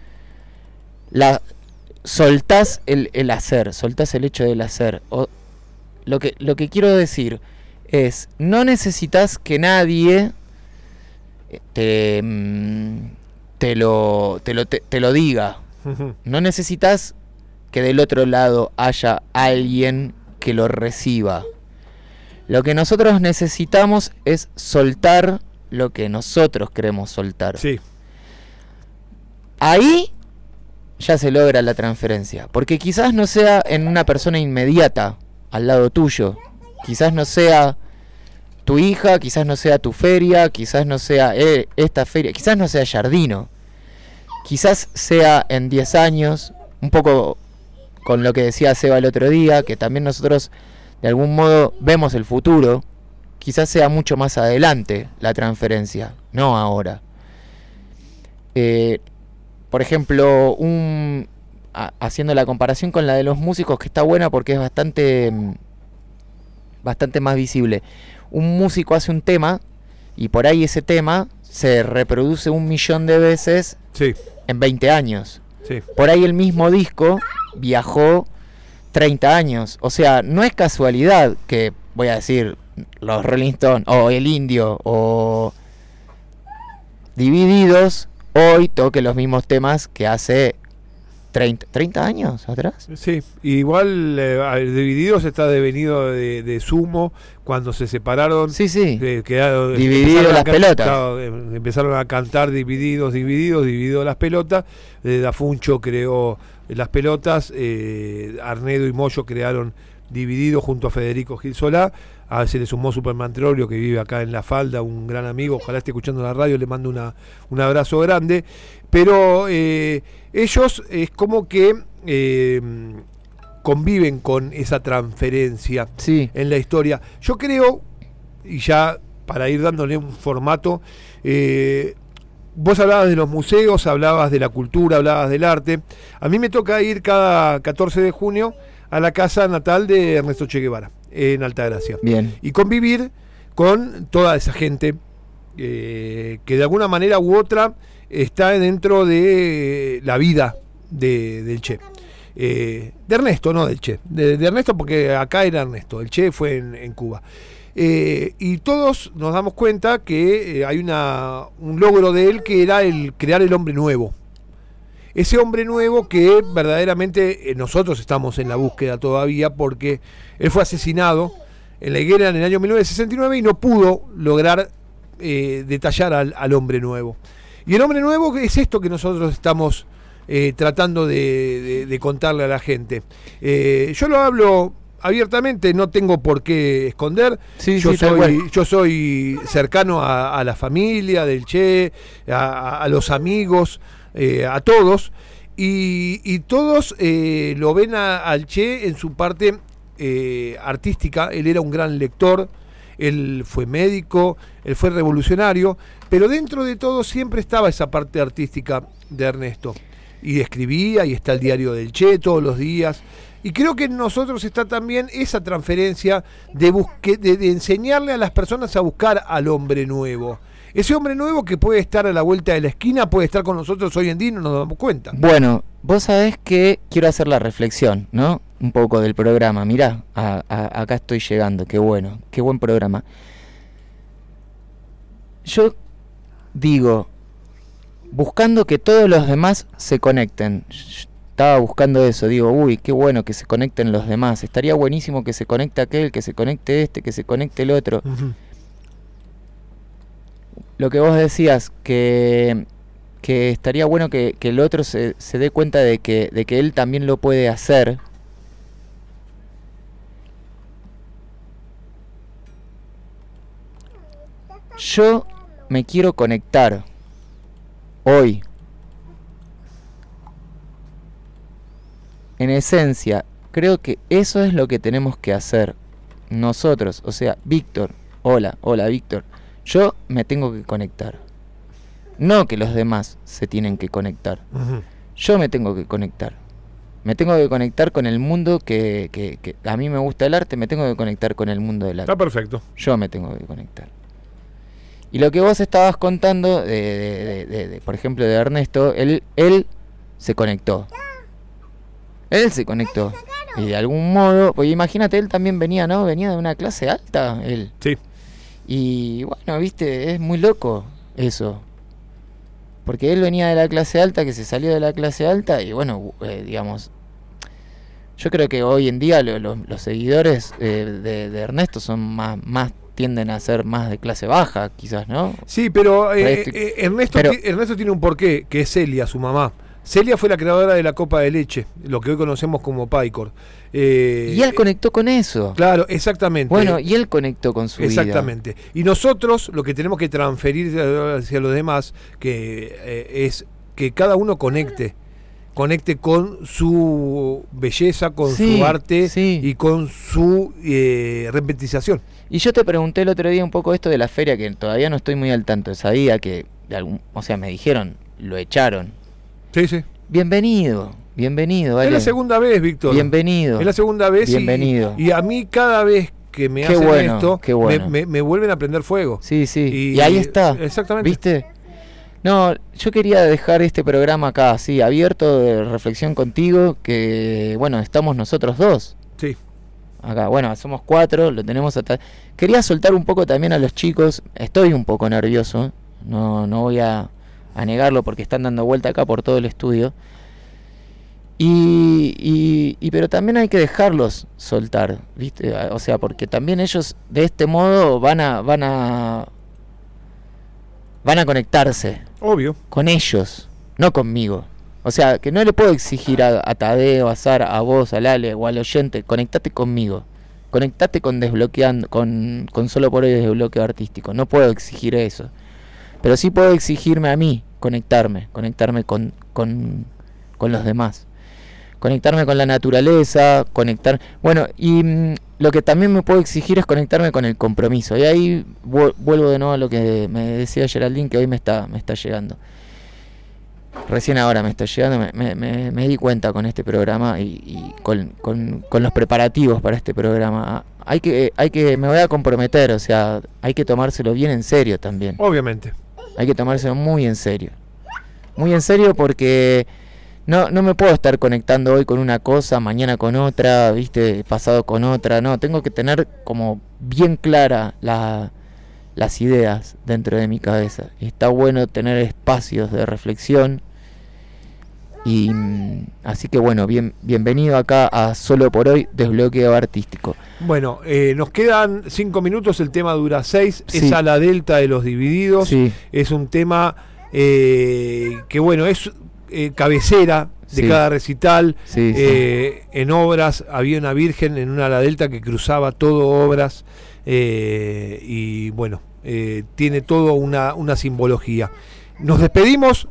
la soltás el, el hacer, soltás el hecho del hacer. O, lo que, lo que quiero decir es, no necesitas que nadie te, te, lo, te, lo, te, te lo diga. No necesitas que del otro lado haya alguien que lo reciba. Lo que nosotros necesitamos es soltar lo que nosotros queremos soltar. Sí. Ahí ya se logra la transferencia. Porque quizás no sea en una persona inmediata al lado tuyo. Quizás no sea tu hija, quizás no sea tu feria, quizás no sea eh, esta feria, quizás no sea Jardino. Quizás sea en diez años, un poco con lo que decía Seba el otro día, que también nosotros de algún modo vemos el futuro. Quizás sea mucho más adelante la transferencia, no ahora. Eh, por ejemplo, un a, haciendo la comparación con la de los músicos, que está buena porque es bastante bastante más visible. Un músico hace un tema y por ahí ese tema se reproduce un millón de veces sí. en veinte años. Sí. Por ahí el mismo disco viajó treinta años. O sea, no es casualidad que, voy a decir, los Rolling Stones o el Indio o Divididos hoy toque los mismos temas que hace treinta, treinta años atrás. Sí, igual eh, Divididos está devenido de, de Sumo cuando se separaron. Sí, sí. Eh, quedaron, Divididos las a, pelotas. Claro, empezaron a cantar Divididos, Divididos, Divididos las pelotas. Eh, Dafuncho creó las pelotas, eh, Arnedo y Moyo crearon Divididos junto a Federico Gil Solá. A se le sumó Superman Trolio, que vive acá en La Falda, un gran amigo, ojalá esté escuchando la radio, le mando una, un abrazo grande. Pero eh, ellos es como que eh, conviven con esa transferencia sí. en la historia. Yo creo, y ya para ir dándole un formato, eh, vos hablabas de los museos, hablabas de la cultura, hablabas del arte. A mí me toca ir cada catorce de junio a la casa natal de Ernesto Che Guevara, en Altagracia. Bien. Y convivir con toda esa gente eh, que de alguna manera u otra está dentro de la vida de, del Che. Eh, de Ernesto, no del Che. De, de Ernesto porque acá era Ernesto, el Che fue en, en Cuba. Eh, y todos nos damos cuenta que eh, hay una, un logro de él que era el crear el hombre nuevo. Ese hombre nuevo que verdaderamente eh, nosotros estamos en la búsqueda todavía porque él fue asesinado en la higuera en el año mil novecientos sesenta y nueve y no pudo lograr eh, detallar al, al hombre nuevo. Y el hombre nuevo es esto que nosotros estamos eh, tratando de, de, de contarle a la gente. Eh, yo lo hablo abiertamente, no tengo por qué esconder. Sí, yo, sí, soy, yo soy cercano a, a la familia del Che, a, a los amigos, eh, a todos, y, y todos eh, lo ven a, al Che en su parte eh, artística, él era un gran lector, él fue médico, él fue revolucionario, pero dentro de todo siempre estaba esa parte artística de Ernesto. Y escribía, y está el diario del Che todos los días. Y creo que en nosotros está también esa transferencia de, busque, de, de enseñarle a las personas a buscar al hombre nuevo. Ese hombre nuevo que puede estar a la vuelta de la esquina, puede estar con nosotros hoy en día y no nos damos cuenta. Bueno, vos sabés que quiero hacer la reflexión, ¿no? Un poco del programa. Mirá, a, a, acá estoy llegando, qué bueno, qué buen programa. Yo digo, buscando que todos los demás se conecten. Estaba buscando eso, digo, uy, qué bueno que se conecten los demás. Estaría buenísimo que se conecte aquel, que se conecte este, que se conecte el otro. Uh-huh. Lo que vos decías, que, que estaría bueno que, que el otro se, se dé cuenta de que, de que él también lo puede hacer. Yo me quiero conectar hoy. En esencia, creo que eso es lo que tenemos que hacer nosotros. O sea, Víctor, hola, hola Víctor, yo me tengo que conectar. No que los demás se tienen que conectar. Uh-huh. Yo me tengo que conectar. Me tengo que conectar con el mundo que, que, que a mí me gusta el arte, me tengo que conectar con el mundo del arte. Está perfecto. Yo me tengo que conectar. Y lo que vos estabas contando, de, de, de, de, de, por ejemplo, de Ernesto, él, él se conectó. Él se conectó. Y de algún modo, pues imagínate, él también venía, ¿no? Venía de una clase alta, él. Sí. Y bueno, viste, es muy loco eso. Porque él venía de la clase alta, que se salió de la clase alta, y bueno, eh, digamos, yo creo que hoy en día lo, lo, los seguidores eh, de, de Ernesto son más, más, tienden a ser más de clase baja, quizás, ¿no? Sí, pero eh, eh, Ernesto, pero, t- Ernesto tiene un porqué, que es Celia, su mamá. Celia fue la creadora de la copa de leche, lo que hoy conocemos como Picor. Eh, y él conectó con eso. Claro, exactamente. Bueno, y él conectó con su exactamente. vida. Y nosotros lo que tenemos que transferir hacia los demás, que eh, es que cada uno conecte, conecte con su belleza, con sí, su arte sí. y con su eh, repetización. Y yo te pregunté el otro día un poco esto de la feria, que todavía no estoy muy al tanto. Sabía que, de algún, o sea, me dijeron, lo echaron. Sí, sí. Bienvenido, bienvenido. ¿Vale? Es la segunda vez, Víctor. Bienvenido. Es la segunda vez. Bienvenido. Y, y a mí cada vez que me qué hacen bueno, esto, qué bueno. me, me, me vuelven a prender fuego. Sí, sí. Y, y ahí está. Exactamente. ¿Viste? No, yo quería dejar este programa acá, así, abierto de reflexión contigo, que, bueno, estamos nosotros dos. Sí. Acá, bueno, somos cuatro, lo tenemos hasta... Quería soltar un poco también a los chicos, estoy un poco nervioso, no, no voy a... a negarlo porque están dando vuelta acá por todo el estudio y, y, y pero también hay que dejarlos soltar, ¿viste? O sea, porque también ellos de este modo van a van a van a conectarse, obvio, con ellos, no conmigo. O sea, que no le puedo exigir a, a Tadeo, a Sara, a vos, a Lale o al oyente, conectate conmigo, conectate con desbloqueando, con, con solo por hoy desbloqueo artístico. No puedo exigir eso. Pero sí puedo exigirme a mí conectarme, conectarme con, con, con los demás, conectarme con la naturaleza, conectar... Bueno, y mmm, lo que también me puedo exigir es conectarme con el compromiso. Y ahí vu- vuelvo de nuevo a lo que me decía Geraldine, que hoy me está, me está llegando. Recién ahora me está llegando, me, me, me, me di cuenta con este programa y, y con, con, con los preparativos para este programa. Hay que, hay que, me voy a comprometer, o sea, hay que tomárselo bien en serio también. Obviamente. Hay que tomárselo muy en serio. Muy en serio porque no, no me puedo estar conectando hoy con una cosa, mañana con otra, viste, pasado con otra. No, tengo que tener como bien clara la, las ideas dentro de mi cabeza. Y está bueno tener espacios de reflexión. Y así que bueno, bien, bienvenido acá a Solo por Hoy, Desbloqueo Artístico. Bueno, eh, nos quedan cinco minutos, el tema dura seis, sí. Es a la delta de los divididos, sí. Es un tema eh, que bueno, es eh, cabecera de sí. cada recital, sí, eh, sí. En obras había una virgen en una ala delta que cruzaba todo obras eh, y bueno, eh, tiene todo una, una simbología. Nos despedimos.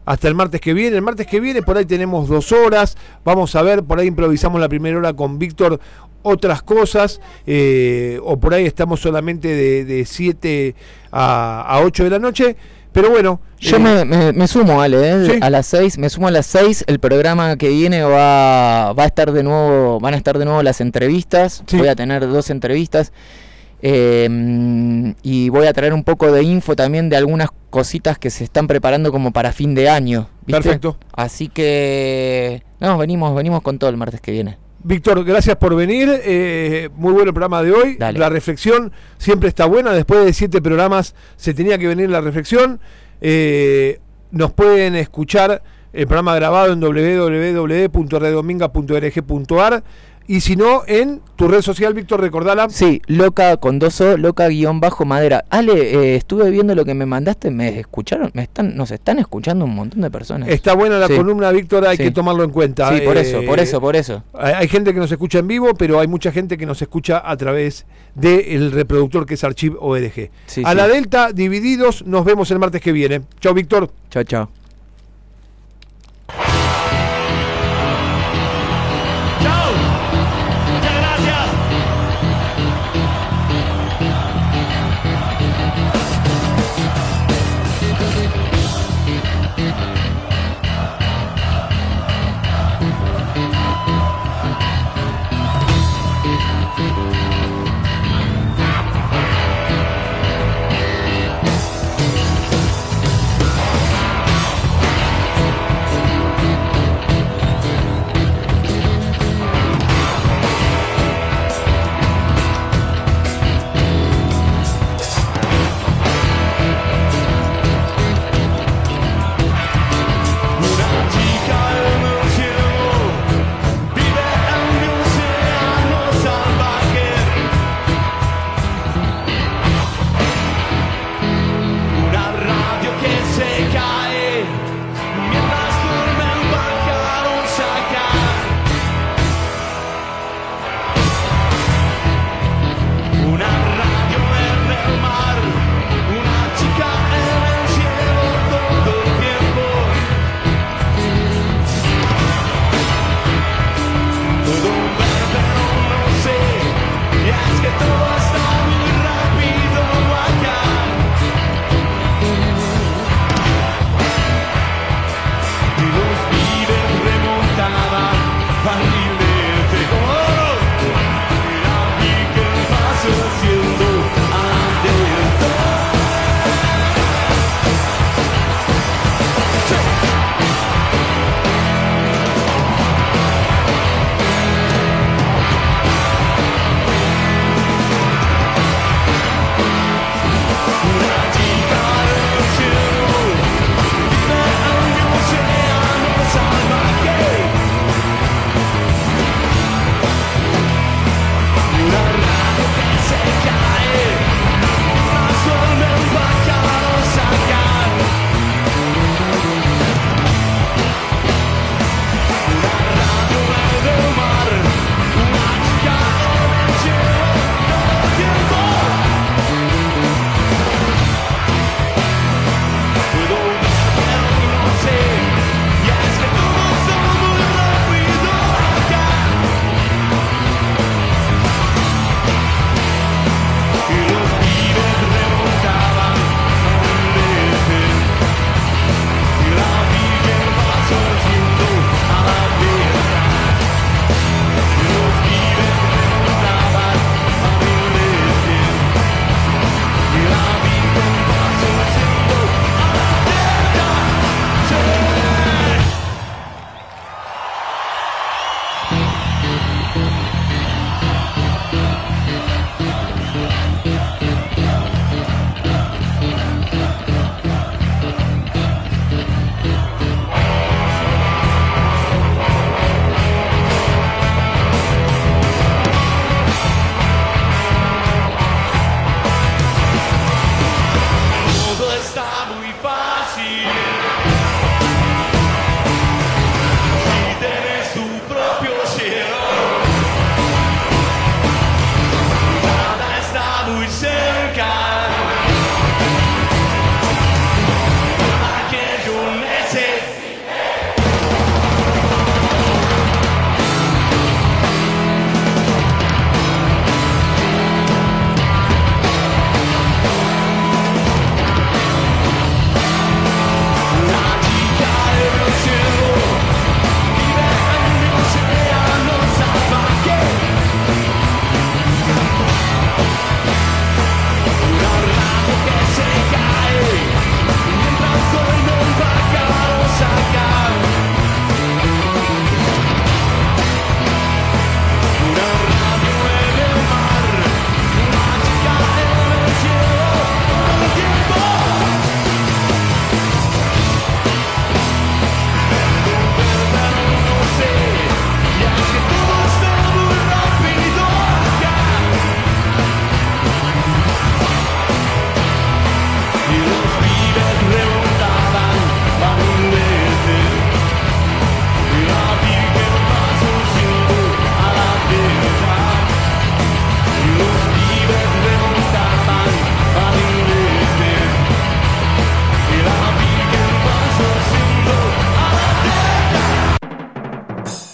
hasta el martes que viene. El martes que viene por ahí tenemos dos horas. Vamos a ver, por ahí improvisamos la primera hora con Víctor otras cosas, eh, o por ahí estamos solamente de, de siete a ocho de la noche. Pero bueno, yo eh, me, me, me sumo, Ale, ¿eh? ¿sí? A las seis, me sumo a las seis. El programa que viene va, va a estar de nuevo, van a estar de nuevo las entrevistas. Sí. Voy a tener dos entrevistas. Eh, y voy a traer un poco de info también de algunas cositas que se están preparando como para fin de año, ¿viste? Perfecto. Así que no, venimos, venimos con todo el martes que viene. Víctor, gracias por venir, eh, muy bueno el programa de hoy. Dale. La reflexión siempre está buena, después de siete programas se tenía que venir la reflexión. Eh, nos pueden escuchar el programa grabado en doble u doble u doble u punto radiominga punto org punto ar y si no, en tu red social, Víctor, recordala. Sí, loca con dos O, loca guión bajo madera. Ale, eh, estuve viendo lo que me mandaste, me escucharon, me están, nos están escuchando un montón de personas. Está buena la sí. columna, Víctor, hay sí. que tomarlo en cuenta. Sí, por eh, eso, por eso, por eso. Hay, hay gente que nos escucha en vivo, pero hay mucha gente que nos escucha a través del reproductor que es Archive punto org. Sí, a sí. la Delta, divididos, nos vemos el martes que viene. Chao, Víctor. Chao, chao.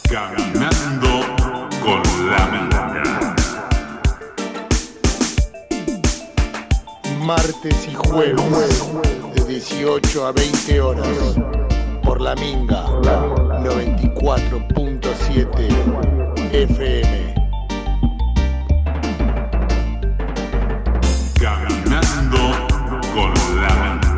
Caminando con la Minga. Martes y jueves de dieciocho a veinte horas por la Minga noventa y cuatro punto siete F M. Caminando con la Minga.